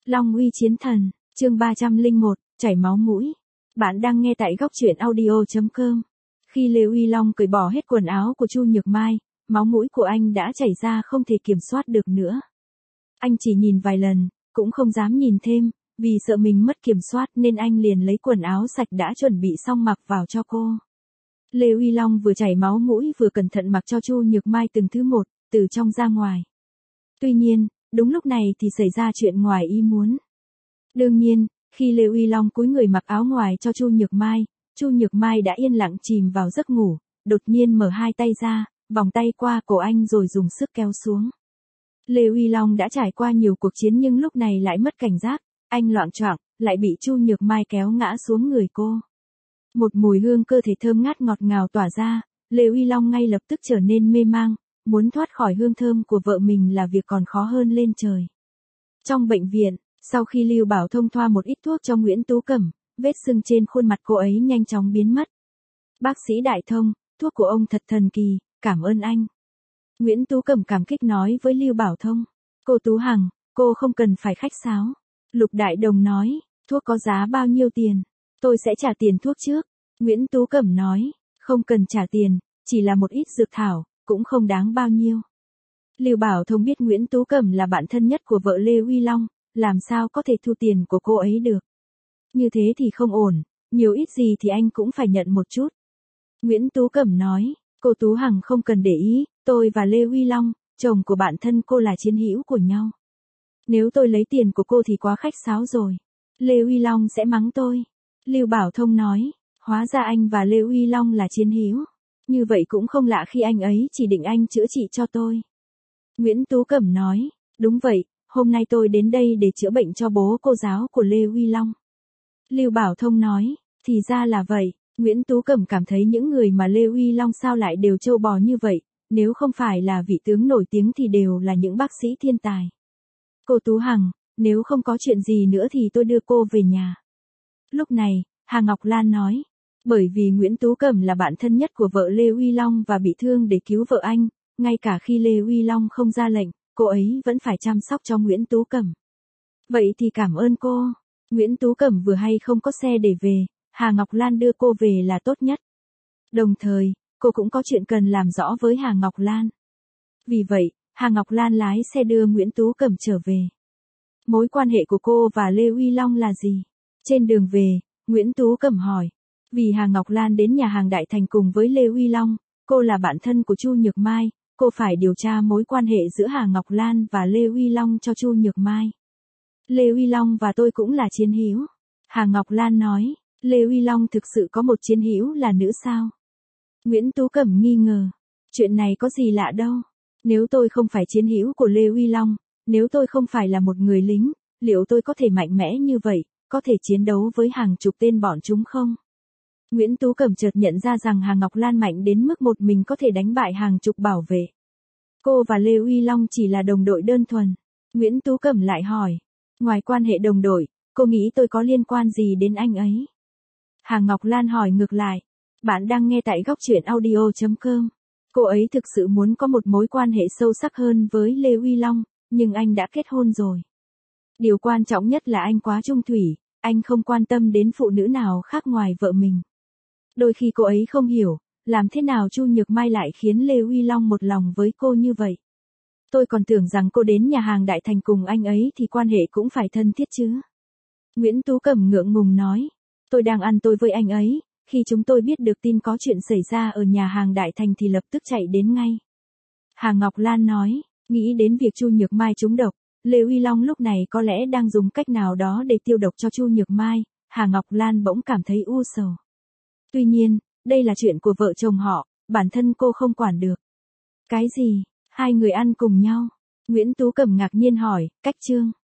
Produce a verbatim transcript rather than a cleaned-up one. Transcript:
Long uy chiến thần, chương ba trăm lẻ một, chảy máu mũi. Bạn đang nghe tại góc truyện audio chấm com. Khi Lê Uy Long cởi bỏ hết quần áo của Chu Nhược Mai, máu mũi của anh đã chảy ra không thể kiểm soát được nữa. Anh chỉ nhìn vài lần, cũng không dám nhìn thêm, vì sợ mình mất kiểm soát nên anh liền lấy quần áo sạch đã chuẩn bị xong mặc vào cho cô. Lê Uy Long vừa chảy máu mũi vừa cẩn thận mặc cho Chu Nhược Mai từng thứ một, từ trong ra ngoài. Tuy nhiên, đúng lúc này thì xảy ra chuyện ngoài ý muốn. Đương nhiên, khi Lê Uy Long cúi người mặc áo ngoài cho Chu Nhược Mai, Chu Nhược Mai đã yên lặng chìm vào giấc ngủ, đột nhiên mở hai tay ra, vòng tay qua cổ anh rồi dùng sức kéo xuống. Lê Uy Long đã trải qua nhiều cuộc chiến nhưng lúc này lại mất cảnh giác, anh loạng choạng, lại bị Chu Nhược Mai kéo ngã xuống người cô. Một mùi hương cơ thể thơm ngát ngọt ngào tỏa ra, Lê Uy Long ngay lập tức trở nên mê mang, muốn thoát khỏi hương thơm của vợ mình là việc còn khó hơn lên trời. Trong bệnh viện, sau khi Lưu Bảo Thông thoa một ít thuốc cho Nguyễn Tú Cẩm, vết sưng trên khuôn mặt cô ấy nhanh chóng biến mất. Bác sĩ Đại Thông, thuốc của ông thật thần kỳ, cảm ơn anh. Nguyễn Tú Cẩm cảm kích nói với Lưu Bảo Thông. Cô Tú Hằng, cô không cần phải khách sáo. Lục Đại Đồng nói, thuốc có giá bao nhiêu tiền? Tôi sẽ trả tiền thuốc trước. Nguyễn Tú Cẩm nói, không cần trả tiền, chỉ là một ít dược thảo, cũng không đáng bao nhiêu. Lưu Bảo Thông biết Nguyễn Tú Cẩm là bạn thân nhất của vợ Lê Uy Long, làm sao có thể thu tiền của cô ấy được. Như thế thì không ổn, nhiều ít gì thì anh cũng phải nhận một chút. Nguyễn Tú Cẩm nói, cô Tú Hằng không cần để ý, tôi và Lê Uy Long, chồng của bạn thân cô là chiến hữu của nhau. Nếu tôi lấy tiền của cô thì quá khách sáo rồi. Lê Uy Long sẽ mắng tôi. Lưu Bảo Thông nói, hóa ra anh và Lê Uy Long là chiến hữu. Như vậy cũng không lạ khi anh ấy chỉ định anh chữa trị cho tôi. Nguyễn Tú Cẩm nói, đúng vậy, hôm nay tôi đến đây để chữa bệnh cho bố cô giáo của Lê Uy Long. Lưu Bảo Thông nói, thì ra là vậy. Nguyễn Tú Cẩm cảm thấy những người mà Lê Uy Long sao lại đều trâu bò như vậy, nếu không phải là vị tướng nổi tiếng thì đều là những bác sĩ thiên tài. Cô Tú Hằng, nếu không có chuyện gì nữa thì tôi đưa cô về nhà. Lúc này, Hà Ngọc Lan nói, bởi vì Nguyễn Tú Cẩm là bạn thân nhất của vợ Lê Uy Long và bị thương để cứu vợ anh, ngay cả khi Lê Uy Long không ra lệnh, cô ấy vẫn phải chăm sóc cho Nguyễn Tú Cẩm. Vậy thì cảm ơn cô. Nguyễn Tú Cẩm vừa hay không có xe để về, Hà Ngọc Lan đưa cô về là tốt nhất. Đồng thời, cô cũng có chuyện cần làm rõ với Hà Ngọc Lan. Vì vậy, Hà Ngọc Lan lái xe đưa Nguyễn Tú Cẩm trở về. Mối quan hệ của cô và Lê Uy Long là gì? Trên đường về, Nguyễn Tú Cẩm hỏi. Vì Hà Ngọc Lan đến nhà hàng Đại Thành cùng với Lê Uy Long, cô là bạn thân của Chu Nhược Mai, cô phải điều tra mối quan hệ giữa Hà Ngọc Lan và Lê Uy Long cho Chu Nhược Mai. Lê Uy Long và tôi cũng là chiến hữu. Hà Ngọc Lan nói, Lê Uy Long thực sự có một chiến hữu là nữ sao? Nguyễn Tú Cẩm nghi ngờ. Chuyện này có gì lạ đâu. Nếu tôi không phải chiến hữu của Lê Uy Long, nếu tôi không phải là một người lính, liệu tôi có thể mạnh mẽ như vậy, có thể chiến đấu với hàng chục tên bọn chúng không? Nguyễn Tú Cẩm chợt nhận ra rằng Hà Ngọc Lan mạnh đến mức một mình có thể đánh bại hàng chục bảo vệ. Cô và Lê Uy Long chỉ là đồng đội đơn thuần. Nguyễn Tú Cẩm lại hỏi, ngoài quan hệ đồng đội, cô nghĩ tôi có liên quan gì đến anh ấy? Hà Ngọc Lan hỏi ngược lại, bạn đang nghe tại góc truyện audio chấm com. Cô ấy thực sự muốn có một mối quan hệ sâu sắc hơn với Lê Uy Long, nhưng anh đã kết hôn rồi. Điều quan trọng nhất là anh quá trung thủy, anh không quan tâm đến phụ nữ nào khác ngoài vợ mình. Đôi khi cô ấy không hiểu, làm thế nào Chu Nhược Mai lại khiến Lê Uy Long một lòng với cô như vậy. Tôi còn tưởng rằng cô đến nhà hàng Đại Thành cùng anh ấy thì quan hệ cũng phải thân thiết chứ. Nguyễn Tú Cẩm ngượng ngùng nói, tôi đang ăn tối với anh ấy, khi chúng tôi biết được tin có chuyện xảy ra ở nhà hàng Đại Thành thì lập tức chạy đến ngay. Hà Ngọc Lan nói, nghĩ đến việc Chu Nhược Mai trúng độc, Lê Uy Long lúc này có lẽ đang dùng cách nào đó để tiêu độc cho Chu Nhược Mai, Hà Ngọc Lan bỗng cảm thấy u sầu. Tuy nhiên, đây là chuyện của vợ chồng họ, bản thân cô không quản được. Cái gì? Hai người ăn cùng nhau? Nguyễn Tú Cẩm ngạc nhiên hỏi, cách chương.